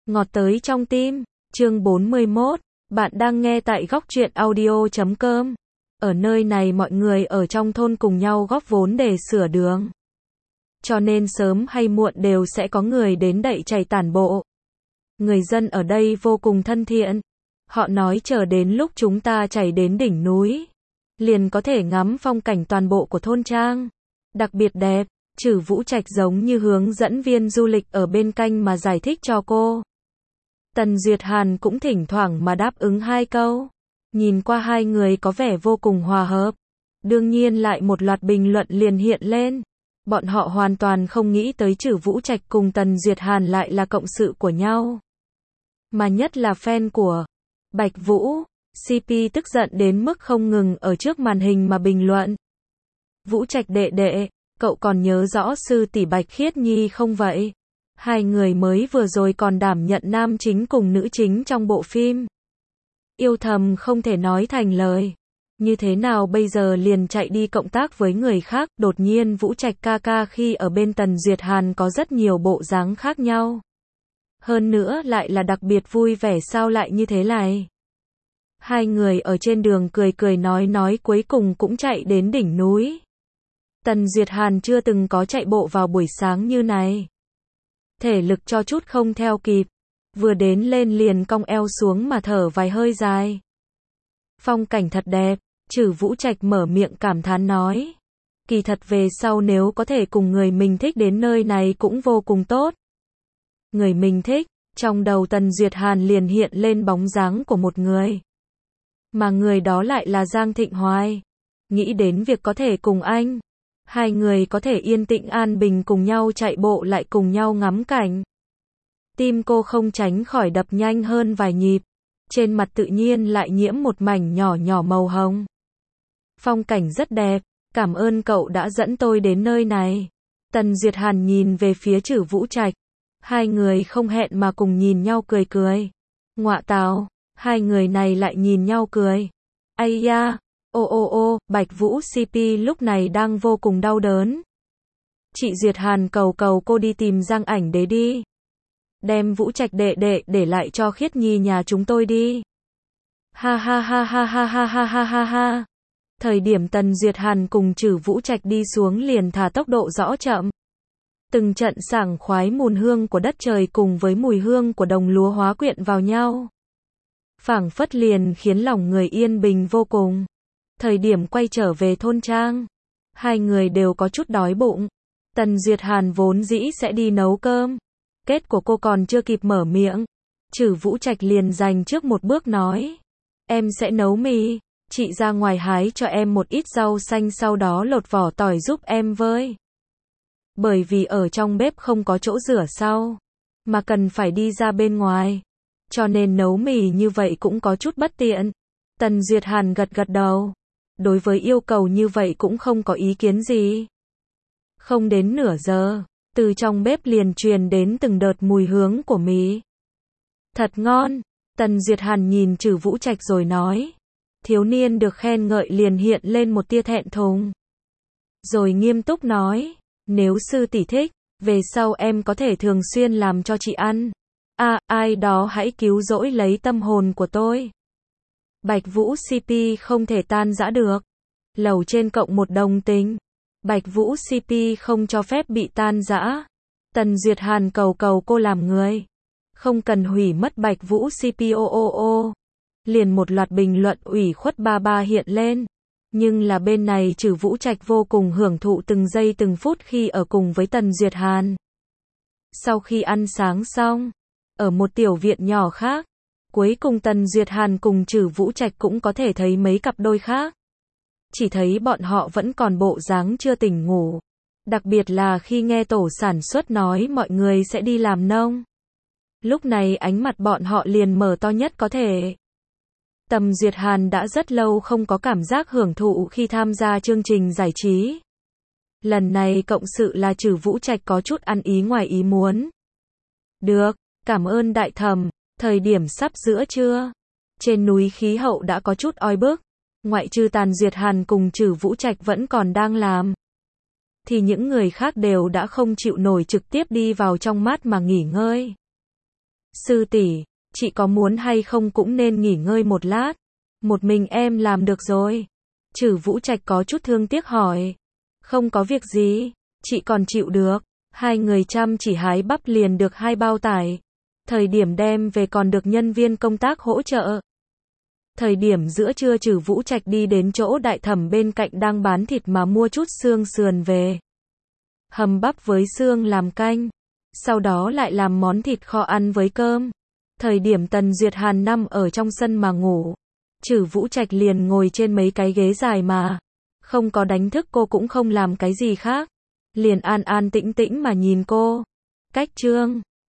Ngọt tới trong tim, chương 41, bạn đang nghe tại góc truyện audio.com. Ở nơi này mọi người ở trong thôn cùng nhau góp vốn để sửa đường. Cho nên sớm hay muộn đều sẽ có người đến đậy chày tản bộ. Người dân ở đây vô cùng thân thiện. Họ nói chờ đến lúc chúng ta chạy đến đỉnh núi, liền có thể ngắm phong cảnh toàn bộ của thôn trang. Đặc biệt đẹp, Trử Vũ Trạch giống như hướng dẫn viên du lịch ở bên cạnh mà giải thích cho cô. Tần Duyệt Hàn cũng thỉnh thoảng mà đáp ứng hai câu. Nhìn qua hai người có vẻ vô cùng hòa hợp. Đương nhiên lại một loạt bình luận liền hiện lên. Bọn họ hoàn toàn không nghĩ tới Trử Vũ Trạch cùng Tần Duyệt Hàn lại là cộng sự của nhau. Mà nhất là fan của Bạch Vũ, CP tức giận đến mức không ngừng ở trước màn hình mà bình luận. Vũ Trạch đệ đệ, cậu còn nhớ rõ sư tỷ Bạch Khiết Nhi không vậy? Hai người mới vừa rồi còn đảm nhận nam chính cùng nữ chính trong bộ phim. Yêu thầm không thể nói thành lời. Như thế nào bây giờ liền chạy đi cộng tác với người khác? Đột nhiên Vũ Trạch ca ca khi ở bên Tần Duyệt Hàn có rất nhiều bộ dáng khác nhau. Hơn nữa lại là đặc biệt vui vẻ, sao lại như thế này? Hai người ở trên đường cười cười nói cuối cùng cũng chạy đến đỉnh núi. Tần Duyệt Hàn chưa từng có chạy bộ vào buổi sáng như này. Thể lực cho chút không theo kịp. Vừa đến lên liền cong eo xuống mà thở vài hơi dài. Phong cảnh thật đẹp, Trử Vũ Trạch mở miệng cảm thán nói. Kỳ thật về sau nếu có thể cùng người mình thích đến nơi này cũng vô cùng tốt. Người mình thích, trong đầu Tần Duyệt Hàn liền hiện lên bóng dáng của một người. Mà người đó lại là Giang Thịnh Hoài. Nghĩ đến việc có thể cùng anh, hai người có thể yên tĩnh an bình cùng nhau chạy bộ lại cùng nhau ngắm cảnh. Tim cô không tránh khỏi đập nhanh hơn vài nhịp. Trên mặt tự nhiên lại nhiễm một mảnh nhỏ nhỏ màu hồng. Phong cảnh rất đẹp, cảm ơn cậu đã dẫn tôi đến nơi này. Tần Duyệt Hàn nhìn về phía Trử Vũ Trạch. Hai người không hẹn mà cùng nhìn nhau cười cười. Ngọa tào, hai người này lại nhìn nhau cười. Ây da, ô, Bạch Vũ CP lúc này đang vô cùng đau đớn. Chị Duyệt Hàn cầu cô đi tìm Giang Ảnh Đế đi. Đem Vũ Trạch đệ đệ để lại cho Khiết Nhi nhà chúng tôi đi. Ha ha ha ha ha ha ha ha ha ha. Thời điểm Tần Duyệt Hàn cùng Trử Vũ Trạch đi xuống liền thả tốc độ rõ chậm. Từng trận sảng khoái mùn hương của đất trời cùng với mùi hương của đồng lúa hóa quyện vào nhau. Phảng phất liền khiến lòng người yên bình vô cùng. Thời điểm quay trở về thôn trang, hai người đều có chút đói bụng. Tần Duyệt Hàn vốn dĩ sẽ đi nấu cơm. Kết của cô còn chưa kịp mở miệng, Trử Vũ Trạch liền giành trước một bước nói. Em sẽ nấu mì, chị ra ngoài hái cho em một ít rau xanh sau đó lột vỏ tỏi giúp em với. Bởi vì ở trong bếp không có chỗ rửa sau, mà cần phải đi ra bên ngoài. Cho nên nấu mì như vậy cũng có chút bất tiện. Tần Duyệt Hàn gật đầu. Đối với yêu cầu như vậy cũng không có ý kiến gì. Không đến nửa giờ, từ trong bếp liền truyền đến từng đợt mùi hương của mì. Thật ngon, Tần Duyệt Hàn nhìn Trử Vũ Trạch rồi nói. Thiếu niên được khen ngợi liền hiện lên một tia thẹn thùng. Rồi nghiêm túc nói, nếu sư tỷ thích, về sau em có thể thường xuyên làm cho chị ăn. Ai đó hãy cứu rỗi lấy tâm hồn của tôi. Bạch Vũ CP không thể tan rã được. Lầu trên cộng một đồng tình. Bạch Vũ CP không cho phép bị tan rã. Tần Duyệt Hàn cầu cô làm người. Không cần hủy mất Bạch Vũ CP Liền một loạt bình luận ủy khuất ba hiện lên. Nhưng là bên này Trử Vũ Trạch vô cùng hưởng thụ từng giây từng phút khi ở cùng với Tần Duyệt Hàn. Sau khi ăn sáng xong, ở một tiểu viện nhỏ khác, cuối cùng Tần Duyệt Hàn cùng Trử Vũ Trạch cũng có thể thấy mấy cặp đôi khác. Chỉ thấy bọn họ vẫn còn bộ dáng chưa tỉnh ngủ. Đặc biệt là khi nghe tổ sản xuất nói mọi người sẽ đi làm nông. Lúc này ánh mặt bọn họ liền mở to nhất có thể. Tần Duyệt Hàn đã rất lâu không có cảm giác hưởng thụ khi tham gia chương trình giải trí. Lần này cộng sự là Trử Vũ Trạch có chút ăn ý ngoài ý muốn. Được, cảm ơn đại thẩm, thời điểm sắp giữa trưa. Trên núi khí hậu đã có chút oi bức. Ngoại trừ Tần Duyệt Hàn cùng Trử Vũ Trạch vẫn còn đang làm. Thì những người khác đều đã không chịu nổi trực tiếp đi vào trong mát mà nghỉ ngơi. Sư tỷ, chị có muốn hay không cũng nên nghỉ ngơi một lát. Một mình em làm được rồi. Trử Vũ Trạch có chút thương tiếc hỏi. Không có việc gì, chị còn chịu được. Hai người chăm chỉ hái bắp liền được 2 bao tải. Thời điểm đem về còn được nhân viên công tác hỗ trợ. Thời điểm giữa trưa Trử Vũ Trạch đi đến chỗ đại thẩm bên cạnh đang bán thịt mà mua chút xương sườn về. Hầm bắp với xương làm canh. Sau đó lại làm món thịt kho ăn với cơm. Thời điểm Tần Duyệt Hàn nằm ở trong sân mà ngủ. Trử Vũ Trạch liền ngồi trên mấy cái ghế dài mà. Không có đánh thức cô cũng không làm cái gì khác. Liền an an tĩnh tĩnh mà nhìn cô. Cách chương